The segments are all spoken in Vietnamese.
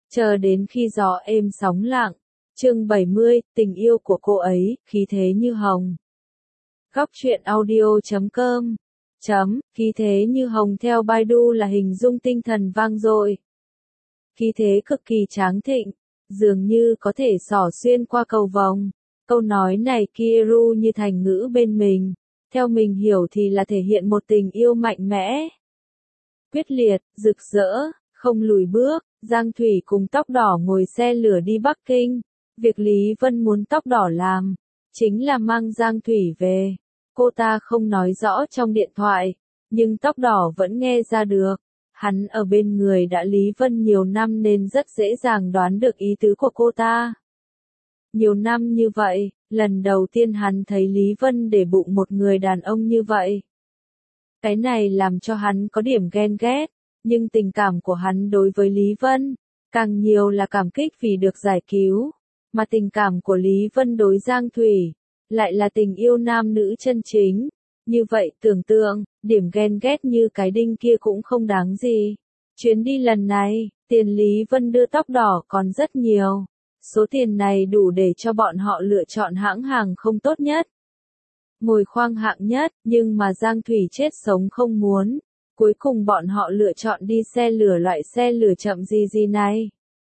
Chờ đến khi gió êm sóng lặng. Chương 70, tình yêu của cô ấy, khí thế như hồng. Góc truyện audio.com Khí thế như hồng theo Baidu là hình dung tinh thần vang dội. Khí thế cực kỳ tráng thịnh, dường như có thể xỏ xuyên qua cầu vồng. Câu nói này Kiru như thành ngữ bên mình, theo mình hiểu thì là thể hiện một tình yêu mạnh mẽ, quyết liệt, rực rỡ, không lùi bước. Giang Thủy cùng Tóc Đỏ ngồi xe lửa đi Bắc Kinh. Việc Lý Vân muốn Tóc Đỏ làm, chính là mang Giang Thủy về. Cô ta không nói rõ trong điện thoại, nhưng Tóc Đỏ vẫn nghe ra được. Hắn ở bên người đã Lý Vân nhiều năm nên rất dễ dàng đoán được ý tứ của cô ta. Nhiều năm như vậy, lần đầu tiên hắn thấy Lý Vân để bụng một người đàn ông như vậy. Cái này làm cho hắn có điểm ghen ghét, nhưng tình cảm của hắn đối với Lý Vân, càng nhiều là cảm kích vì được giải cứu. Mà tình cảm của Lý Vân đối Giang Thủy, lại là tình yêu nam nữ chân chính. Như vậy tưởng tượng, điểm ghen ghét như cái đinh kia cũng không đáng gì. Chuyến đi lần này, tiền Lý Vân đưa Tóc Đỏ còn rất nhiều. Số tiền này đủ để cho bọn họ lựa chọn hãng hàng không tốt nhất, ngồi khoang hạng nhất, nhưng mà Giang Thủy chết sống không muốn. Cuối cùng bọn họ lựa chọn đi xe lửa loại xe lửa chậm gì này.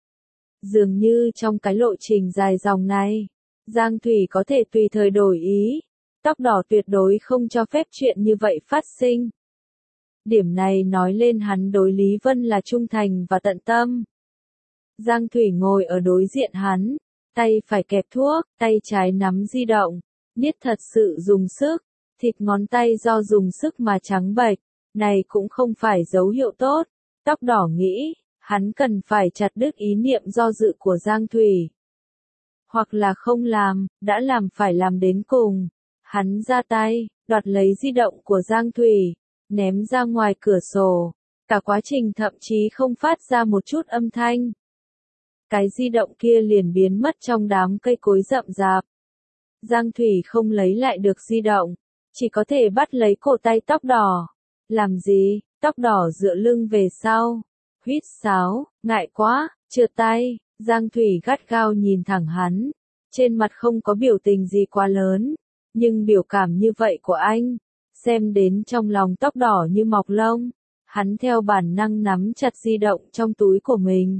Dường như trong cái lộ trình dài dòng này, Giang Thủy có thể tùy thời đổi ý. Tóc Đỏ tuyệt đối không cho phép chuyện như vậy phát sinh. Điểm này nói lên hắn đối Lý Vân là trung thành và tận tâm. Giang Thủy ngồi ở đối diện hắn, tay phải kẹp thuốc, tay trái nắm di động, niết thật sự dùng sức, thịt ngón tay do dùng sức mà trắng bệch, này cũng không phải dấu hiệu tốt. Tóc Đỏ nghĩ, hắn cần phải chặt đứt ý niệm do dự của Giang Thủy. Hoặc là không làm, đã làm phải làm đến cùng. Hắn ra tay, đoạt lấy di động của Giang Thủy, ném ra ngoài cửa sổ. Cả quá trình thậm chí không phát ra một chút âm thanh. Cái di động kia liền biến mất trong đám cây cối rậm rạp. Giang Thủy không lấy lại được di động, chỉ có thể bắt lấy cổ tay Tóc Đỏ. Làm gì? Tóc Đỏ dựa lưng về sau, huýt sáo, ngại quá, trượt tay. Giang Thủy gắt gao nhìn thẳng hắn, trên mặt không có biểu tình gì quá lớn, nhưng biểu cảm như vậy của anh, xem đến trong lòng Tóc Đỏ như mọc lông. Hắn theo bản năng nắm chặt di động trong túi của mình.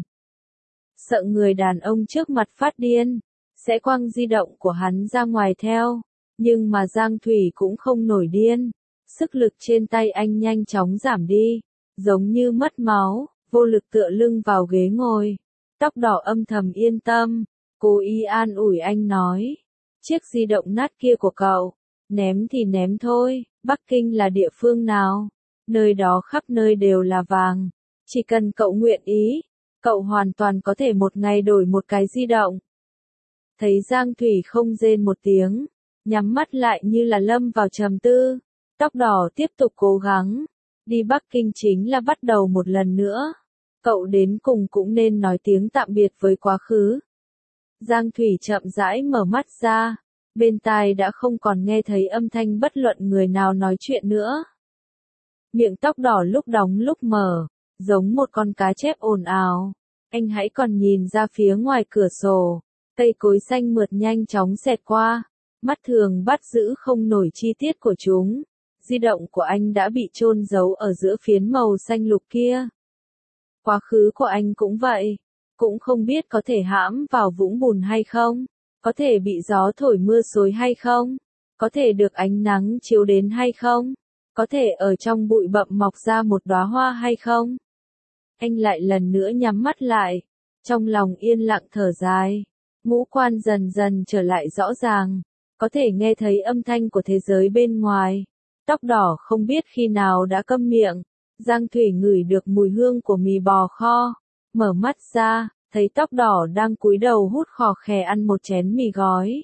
Sợ người đàn ông trước mặt phát điên, sẽ quăng di động của hắn ra ngoài theo, nhưng mà Giang Thủy cũng không nổi điên. Sức lực trên tay anh nhanh chóng giảm đi, giống như mất máu, vô lực tựa lưng vào ghế ngồi. Tóc Đỏ âm thầm yên tâm, cố ý an ủi anh nói, chiếc di động nát kia của cậu, ném thì ném thôi, Bắc Kinh là địa phương nào, nơi đó khắp nơi đều là vàng, chỉ cần cậu nguyện ý, cậu hoàn toàn có thể một ngày đổi một cái di động. Thấy Giang Thủy không rên một tiếng, nhắm mắt lại như là lâm vào trầm tư. Tóc Đỏ tiếp tục cố gắng, đi Bắc Kinh chính là bắt đầu một lần nữa. Cậu đến cùng cũng nên nói tiếng tạm biệt với quá khứ. Giang Thủy chậm rãi mở mắt ra, bên tai đã không còn nghe thấy âm thanh bất luận người nào nói chuyện nữa. Miệng Tóc Đỏ lúc đóng lúc mở, giống một con cá chép ồn ào. Anh hãy còn nhìn ra phía ngoài cửa sổ, cây cối xanh mượt nhanh chóng xẹt qua, mắt thường bắt giữ không nổi chi tiết của chúng. Di động của anh đã bị chôn giấu ở giữa phiến màu xanh lục kia. Quá khứ của anh cũng vậy, cũng không biết có thể hãm vào vũng bùn hay không, có thể bị gió thổi mưa xối hay không, có thể được ánh nắng chiếu đến hay không, có thể ở trong bụi bặm mọc ra một đóa hoa hay không. Anh lại lần nữa nhắm mắt lại, trong lòng yên lặng thở dài, ngũ quan dần dần trở lại rõ ràng, có thể nghe thấy âm thanh của thế giới bên ngoài. Tóc Đỏ không biết khi nào đã câm miệng. Giang Thủy ngửi được mùi hương của mì bò kho, mở mắt ra, thấy Tóc Đỏ đang cúi đầu hút khò khè ăn một chén mì gói.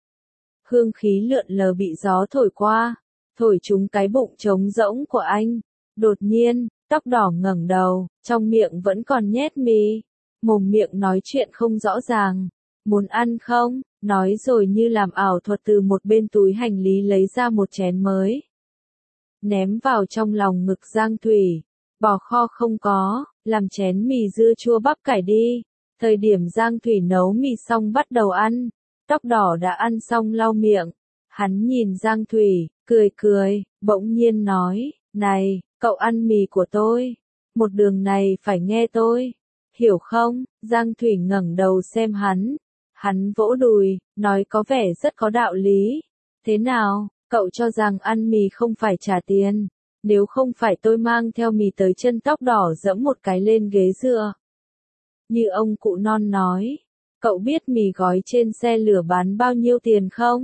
Hương khí lượn lờ bị gió thổi qua, thổi trúng cái bụng trống rỗng của anh. Đột nhiên, Tóc Đỏ ngẩng đầu, trong miệng vẫn còn nhét mì, mồm miệng nói chuyện không rõ ràng. Muốn ăn không? Nói rồi như làm ảo thuật từ một bên túi hành lý lấy ra một chén mới. Ném vào trong lòng ngực Giang Thủy. Bò kho không có, làm chén mì dưa chua bắp cải đi. Thời điểm Giang Thủy nấu mì xong bắt đầu ăn, tóc đỏ đã ăn xong lau miệng. Hắn nhìn Giang Thủy, cười cười, bỗng nhiên nói, này, cậu ăn mì của tôi, một đường này phải nghe tôi, hiểu không? Giang Thủy ngẩng đầu xem hắn vỗ đùi, nói có vẻ rất có đạo lý. Thế nào, cậu cho rằng ăn mì không phải trả tiền, nếu không phải tôi mang theo mì tới chân tóc đỏ dẫm một cái lên ghế dựa. Như ông cụ non nói, cậu biết mì gói trên xe lửa bán bao nhiêu tiền không?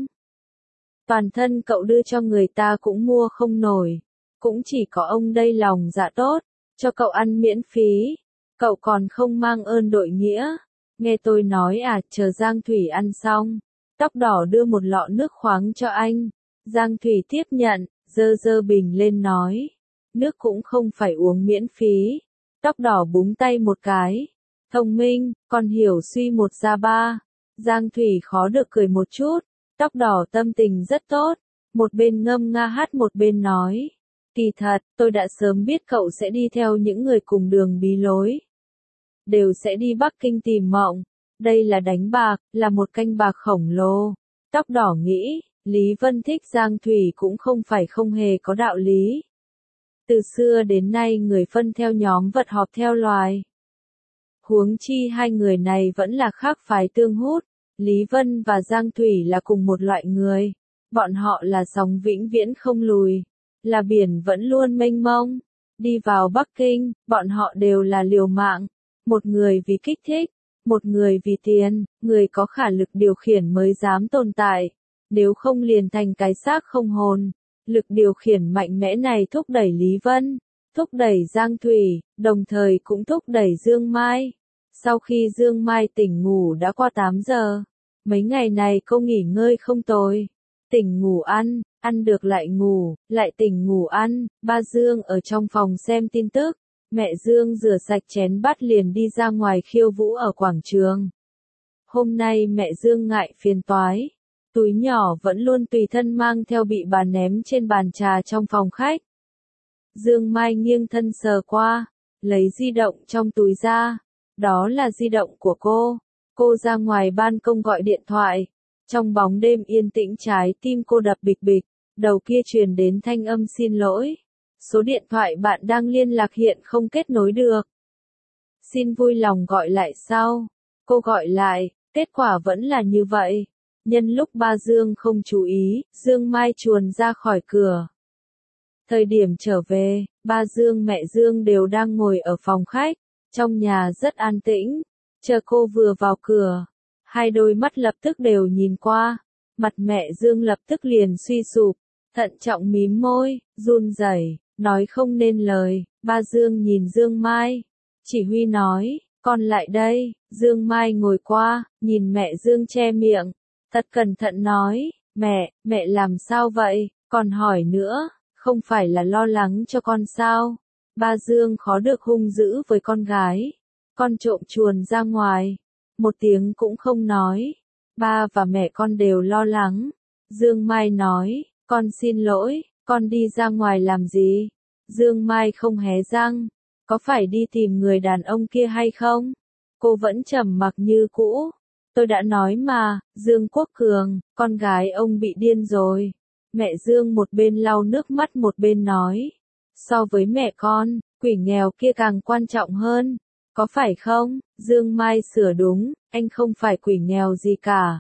Toàn thân cậu đưa cho người ta cũng mua không nổi, cũng chỉ có ông đây lòng dạ tốt, cho cậu ăn miễn phí, cậu còn không mang ơn đội nghĩa. Nghe tôi nói à, chờ Giang Thủy ăn xong, tóc đỏ đưa một lọ nước khoáng cho anh. Giang Thủy tiếp nhận, dơ bình lên nói, nước cũng không phải uống miễn phí. Tóc đỏ búng tay một cái, thông minh, còn hiểu suy một ra ba. Giang Thủy khó được cười một chút, tóc đỏ tâm tình rất tốt, một bên ngâm nga hát một bên nói, kỳ thật, tôi đã sớm biết cậu sẽ đi theo những người cùng đường bí lối. Đều sẽ đi Bắc Kinh tìm mộng, đây là đánh bạc, là một canh bạc khổng lồ. Tóc đỏ nghĩ, Lý Vân thích Giang Thủy cũng không phải không hề có đạo lý. Từ xưa đến nay người phân theo nhóm vật họp theo loài. Huống chi hai người này vẫn là khác phái tương hút, Lý Vân và Giang Thủy là cùng một loại người. Bọn họ là sóng vĩnh viễn không lùi, là biển vẫn luôn mênh mông. Đi vào Bắc Kinh, bọn họ đều là liều mạng. Một người vì kích thích, một người vì tiền, người có khả lực điều khiển mới dám tồn tại. Nếu không liền thành cái xác không hồn. Lực điều khiển mạnh mẽ này thúc đẩy Lý Vân, thúc đẩy Giang Thủy, đồng thời cũng thúc đẩy Dương Mai. Sau khi Dương Mai tỉnh ngủ đã qua 8 giờ, mấy ngày này cô nghỉ ngơi không tồi. Tỉnh ngủ ăn được lại ngủ, lại tỉnh ngủ ăn. Ba Dương ở trong phòng xem tin tức, mẹ Dương rửa sạch chén bát liền đi ra ngoài khiêu vũ ở quảng trường. Hôm nay mẹ Dương ngại phiền toái, túi nhỏ vẫn luôn tùy thân mang theo bị bà ném trên bàn trà trong phòng khách. Dương Mai nghiêng thân sờ qua, lấy di động trong túi ra, đó là di động của cô. Cô ra ngoài ban công gọi điện thoại, trong bóng đêm yên tĩnh trái tim cô đập bịch bịch, đầu kia truyền đến thanh âm xin lỗi. Số điện thoại bạn đang liên lạc hiện không kết nối được. Xin vui lòng gọi lại sau. Cô gọi lại, kết quả vẫn là như vậy. Nhân lúc ba Dương không chú ý, Dương Mai chuồn ra khỏi cửa. Thời điểm trở về, ba Dương mẹ Dương đều đang ngồi ở phòng khách, trong nhà rất an tĩnh. Chờ cô vừa vào cửa, hai đôi mắt lập tức đều nhìn qua, mặt mẹ Dương lập tức liền suy sụp, thận trọng mím môi, run rẩy, nói không nên lời. Ba Dương nhìn Dương Mai, chỉ huy nói, con lại đây. Dương Mai ngồi qua, nhìn mẹ Dương che miệng, thật cẩn thận nói, mẹ làm sao vậy, còn hỏi nữa, không phải là lo lắng cho con sao? Ba Dương khó được hung dữ với con gái, con trộm chuồn ra ngoài, một tiếng cũng không nói, ba và mẹ con đều lo lắng. Dương Mai nói, con xin lỗi, con đi ra ngoài làm gì? Dương Mai không hé răng, có phải đi tìm người đàn ông kia hay không? Cô vẫn trầm mặc như cũ. Tôi đã nói mà, Dương Quốc Cường, con gái ông bị điên rồi. Mẹ Dương một bên lau nước mắt một bên nói, so với mẹ con, quỷ nghèo kia càng quan trọng hơn. Có phải không? Dương Mai sửa đúng, anh không phải quỷ nghèo gì cả.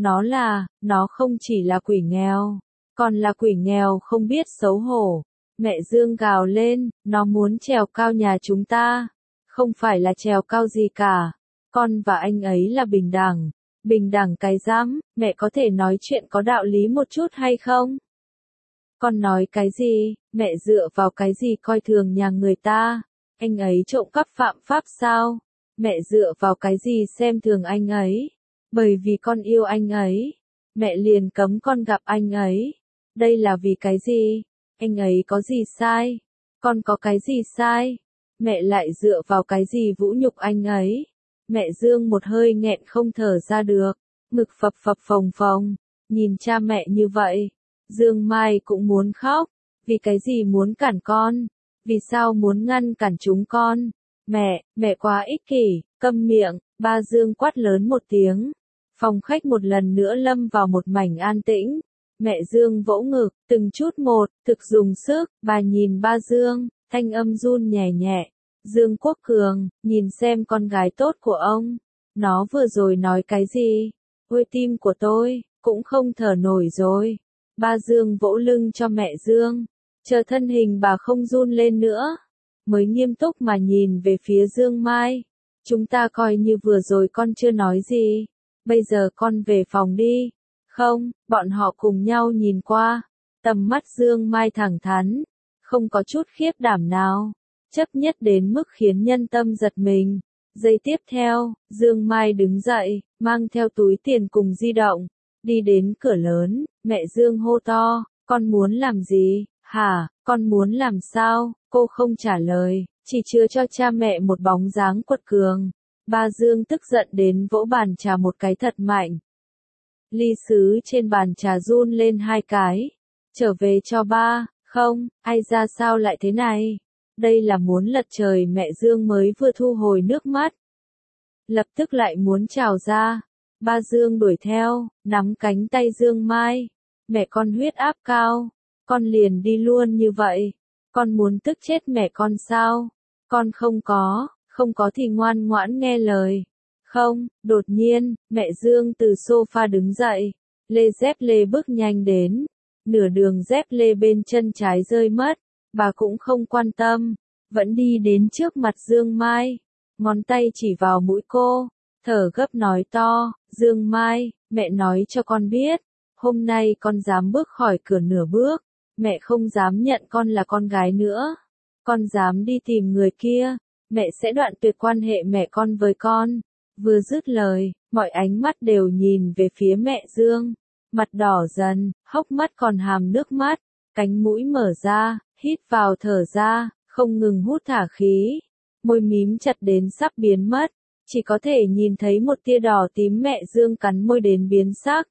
Nó không chỉ là quỷ nghèo, còn là quỷ nghèo không biết xấu hổ. Mẹ Dương gào lên, nó muốn trèo cao nhà chúng ta. Không phải là trèo cao gì cả. Con và anh ấy là bình đẳng. Bình đẳng cái dám, mẹ có thể nói chuyện có đạo lý một chút hay không? Con nói cái gì, mẹ dựa vào cái gì coi thường nhà người ta? Anh ấy trộm cắp phạm pháp sao? Mẹ dựa vào cái gì xem thường anh ấy? Bởi vì con yêu anh ấy, mẹ liền cấm con gặp anh ấy. Đây là vì cái gì? Anh ấy có gì sai? Con có cái gì sai? Mẹ lại dựa vào cái gì vũ nhục anh ấy? Mẹ Dương một hơi nghẹn không thở ra được, ngực phập phập phồng phồng, nhìn cha mẹ như vậy. Dương Mai cũng muốn khóc, vì cái gì muốn cản con? Vì sao muốn ngăn cản chúng con? Mẹ quá ích kỷ, câm miệng, ba Dương quát lớn một tiếng. Phòng khách một lần nữa lâm vào một mảnh an tĩnh. Mẹ Dương vỗ ngực, từng chút một, thực dùng sức, bà nhìn ba Dương, thanh âm run nhẹ nhẹ. Dương Quốc Cường, nhìn xem con gái tốt của ông. Nó vừa rồi nói cái gì? Ôi tim của tôi, cũng không thở nổi rồi. Ba Dương vỗ lưng cho mẹ Dương. Chờ thân hình bà không run lên nữa. Mới nghiêm túc mà nhìn về phía Dương Mai. Chúng ta coi như vừa rồi con chưa nói gì. Bây giờ con về phòng đi. Không, bọn họ cùng nhau nhìn qua. Tầm mắt Dương Mai thẳng thắn. Không có chút khiếp đảm nào. Chấp nhất đến mức khiến nhân tâm giật mình. Giây tiếp theo, Dương Mai đứng dậy, mang theo túi tiền cùng di động. Đi đến cửa lớn, mẹ Dương hô to. Con muốn làm gì? Hả, con muốn làm sao? Cô không trả lời, chỉ chừa cho cha mẹ một bóng dáng quật cường. Ba Dương tức giận đến vỗ bàn trà một cái thật mạnh. Ly sứ trên bàn trà run lên hai cái. Trở về cho ba, không, ai ra sao lại thế này? Đây là muốn lật trời. Mẹ Dương mới vừa thu hồi nước mắt. Lập tức lại muốn trào ra. Ba Dương đuổi theo, nắm cánh tay Dương Mai. Mẹ con huyết áp cao, con liền đi luôn như vậy. Con muốn tức chết mẹ con sao? Con không có thì ngoan ngoãn nghe lời. Không, đột nhiên, mẹ Dương từ sofa đứng dậy. Lê dép lê bước nhanh đến. Nửa đường dép lê bên chân trái rơi mất. Bà cũng không quan tâm. Vẫn đi đến trước mặt Dương Mai. Ngón tay chỉ vào mũi cô. Thở gấp nói to. Dương Mai, mẹ nói cho con biết. Hôm nay con dám bước khỏi cửa nửa bước. Mẹ không dám nhận con là con gái nữa. Con dám đi tìm người kia. Mẹ sẽ đoạn tuyệt quan hệ mẹ con với con. Vừa dứt lời, mọi ánh mắt đều nhìn về phía mẹ Dương. Mặt đỏ dần, hốc mắt còn hàm nước mắt. Cánh mũi mở ra, hít vào thở ra, không ngừng hút thả khí. Môi mím chặt đến sắp biến mất. Chỉ có thể nhìn thấy một tia đỏ tím. Mẹ Dương cắn môi đến biến sắc.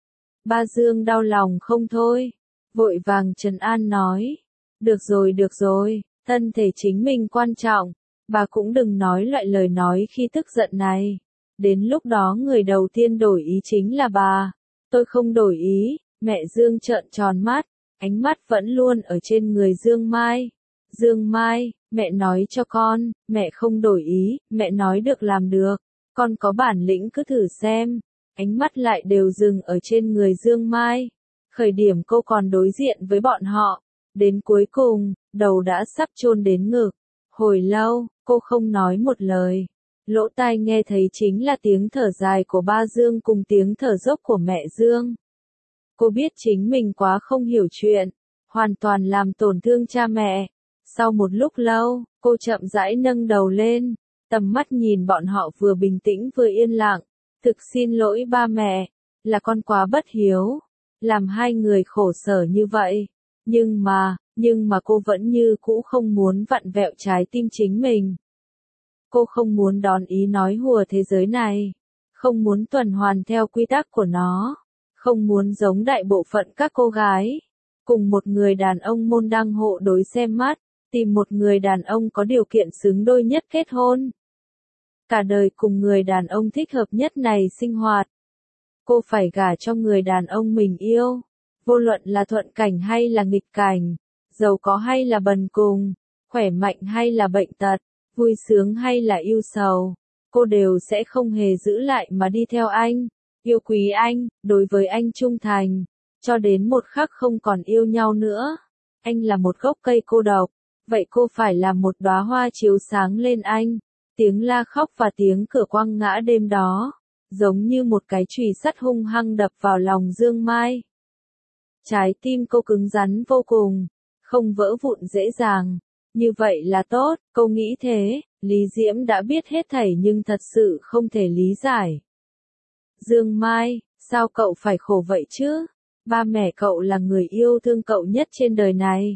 Ba Dương đau lòng không thôi. Vội vàng trấn an nói. Được rồi, thân thể chính mình quan trọng. Bà cũng đừng nói loại lời nói khi tức giận này. Đến lúc đó người đầu tiên đổi ý chính là bà. Tôi không đổi ý. Mẹ Dương trợn tròn mắt. Ánh mắt vẫn luôn ở trên người Dương Mai. Dương Mai, mẹ nói cho con, mẹ không đổi ý, mẹ nói được làm được. Con có bản lĩnh cứ thử xem. Ánh mắt lại đều dừng ở trên người Dương Mai. Khởi điểm cô còn đối diện với bọn họ. Đến cuối cùng, đầu đã sắp chôn đến ngực. Hồi lâu, cô không nói một lời. Lỗ tai nghe thấy chính là tiếng thở dài của ba Dương cùng tiếng thở dốc của mẹ Dương. Cô biết chính mình quá không hiểu chuyện. Hoàn toàn làm tổn thương cha mẹ. Sau một lúc lâu, cô chậm rãi nâng đầu lên. Tầm mắt nhìn bọn họ vừa bình tĩnh vừa yên lặng. Thực xin lỗi ba mẹ. Là con quá bất hiếu. Làm hai người khổ sở như vậy. Nhưng mà cô vẫn như cũ không muốn vặn vẹo trái tim chính mình. Cô không muốn đón ý nói hùa thế giới này. Không muốn tuần hoàn theo quy tắc của nó. Không muốn giống đại bộ phận các cô gái. Cùng một người đàn ông môn đăng hộ đối xem mắt. Tìm một người đàn ông có điều kiện xứng đôi nhất kết hôn. Cả đời cùng người đàn ông thích hợp nhất này sinh hoạt. Cô phải gả cho người đàn ông mình yêu. Vô luận là thuận cảnh hay là nghịch cảnh. Giàu có hay là bần cùng. Khỏe mạnh hay là bệnh tật. Vui sướng hay là ưu sầu. Cô đều sẽ không hề giữ lại mà đi theo anh. Yêu quý anh, đối với anh trung thành. Cho đến một khắc không còn yêu nhau nữa. Anh là một gốc cây cô độc. Vậy cô phải là một đóa hoa chiếu sáng lên anh. Tiếng la khóc và tiếng cửa quăng ngã đêm đó. Giống như một cái chùy sắt hung hăng đập vào lòng Dương Mai. Trái tim cô cứng rắn vô cùng. Không vỡ vụn dễ dàng. Như vậy là tốt, cô nghĩ thế. Lý Diễm đã biết hết thảy nhưng thật sự không thể lý giải. Dương Mai, sao cậu phải khổ vậy chứ? Ba mẹ cậu là người yêu thương cậu nhất trên đời này.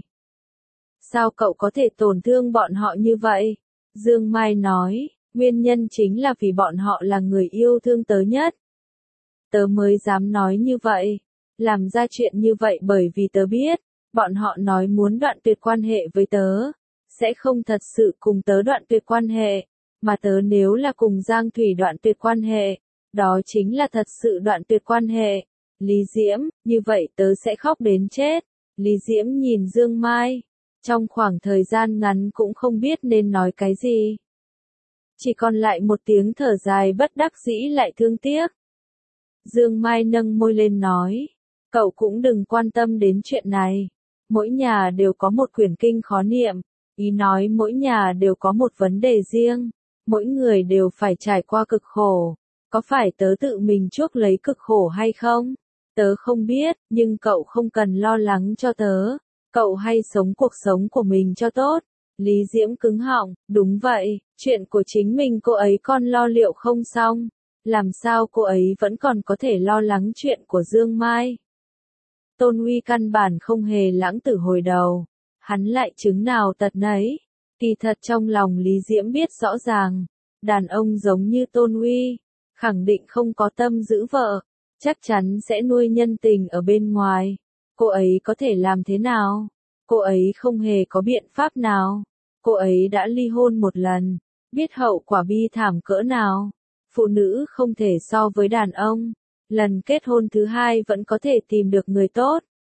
Sao cậu có thể tổn thương bọn họ như vậy? Dương Mai nói, nguyên nhân chính là vì bọn họ là người yêu thương tớ nhất. Tớ mới dám nói như vậy. Làm ra chuyện như vậy bởi vì tớ biết, bọn họ nói muốn đoạn tuyệt quan hệ với tớ. sẽ không thật sự cùng tớ đoạn tuyệt quan hệ, mà tớ nếu là cùng Giang Thủy đoạn tuyệt quan hệ, đó chính là thật sự đoạn tuyệt quan hệ. Lý Diễm, như vậy tớ sẽ khóc đến chết. Lý Diễm nhìn Dương Mai, trong khoảng thời gian ngắn cũng không biết nên nói cái gì. Chỉ còn lại một tiếng thở dài bất đắc dĩ lại thương tiếc. Dương Mai nâng môi lên nói, cậu cũng đừng quan tâm đến chuyện này. Mỗi nhà đều có một quyển kinh khó niệm, ý nói mỗi nhà đều có một vấn đề riêng, mỗi người đều phải trải qua cực khổ. Có phải tớ tự mình chuốc lấy cực khổ hay không? Tớ không biết, nhưng cậu không cần lo lắng cho tớ. Cậu hay sống cuộc sống của mình cho tốt. Lý Diễm cứng họng, đúng vậy, chuyện của chính mình cô ấy con lo liệu không xong. Làm sao cô ấy vẫn còn có thể lo lắng chuyện của Dương Mai? Tôn Uy căn bản không hề lãng tử hồi đầu. Hắn lại chứng nào tật nấy. Kỳ thật trong lòng Lý Diễm biết rõ ràng. Đàn ông giống như Tôn Uy, khẳng định không có tâm giữ vợ. Chắc chắn sẽ nuôi nhân tình ở bên ngoài. Cô ấy có thể làm thế nào? Cô ấy không hề có biện pháp nào. Cô ấy đã ly hôn một lần. Biết hậu quả bi thảm cỡ nào. Phụ nữ không thể so với đàn ông. Lần kết hôn thứ hai vẫn có thể tìm được người tốt.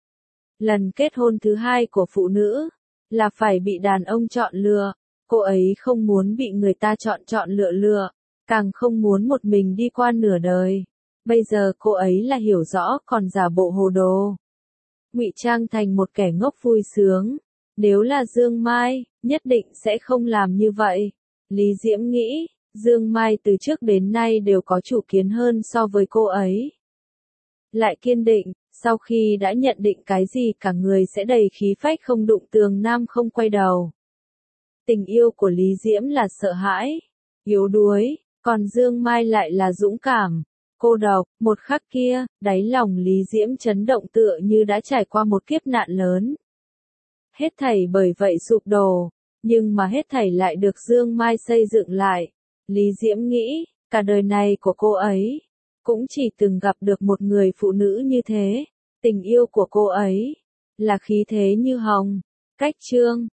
Lần kết hôn thứ hai của phụ nữ là phải bị đàn ông chọn lựa. Cô ấy không muốn bị người ta chọn lựa, càng không muốn một mình đi qua nửa đời. Bây giờ cô ấy là hiểu rõ còn giả bộ hồ đồ. Ngụy trang thành một kẻ ngốc vui sướng. Nếu là Dương Mai, nhất định sẽ không làm như vậy. Lý Diễm nghĩ, Dương Mai từ trước đến nay đều có chủ kiến hơn so với cô ấy. Lại kiên định, sau khi đã nhận định cái gì cả người sẽ đầy khí phách không đụng tường nam không quay đầu. Tình yêu của Lý Diễm là sợ hãi, yếu đuối, còn Dương Mai lại là dũng cảm, cô độc. Một khắc kia, đáy lòng Lý Diễm chấn động tựa như đã trải qua một kiếp nạn lớn. Hết thảy bởi vậy sụp đổ, nhưng mà hết thảy lại được Dương Mai xây dựng lại. Lý Diễm nghĩ, cả đời này của cô ấy, cũng chỉ từng gặp được một người phụ nữ như thế. Tình yêu của cô ấy, là khí thế như hồng. Cách chương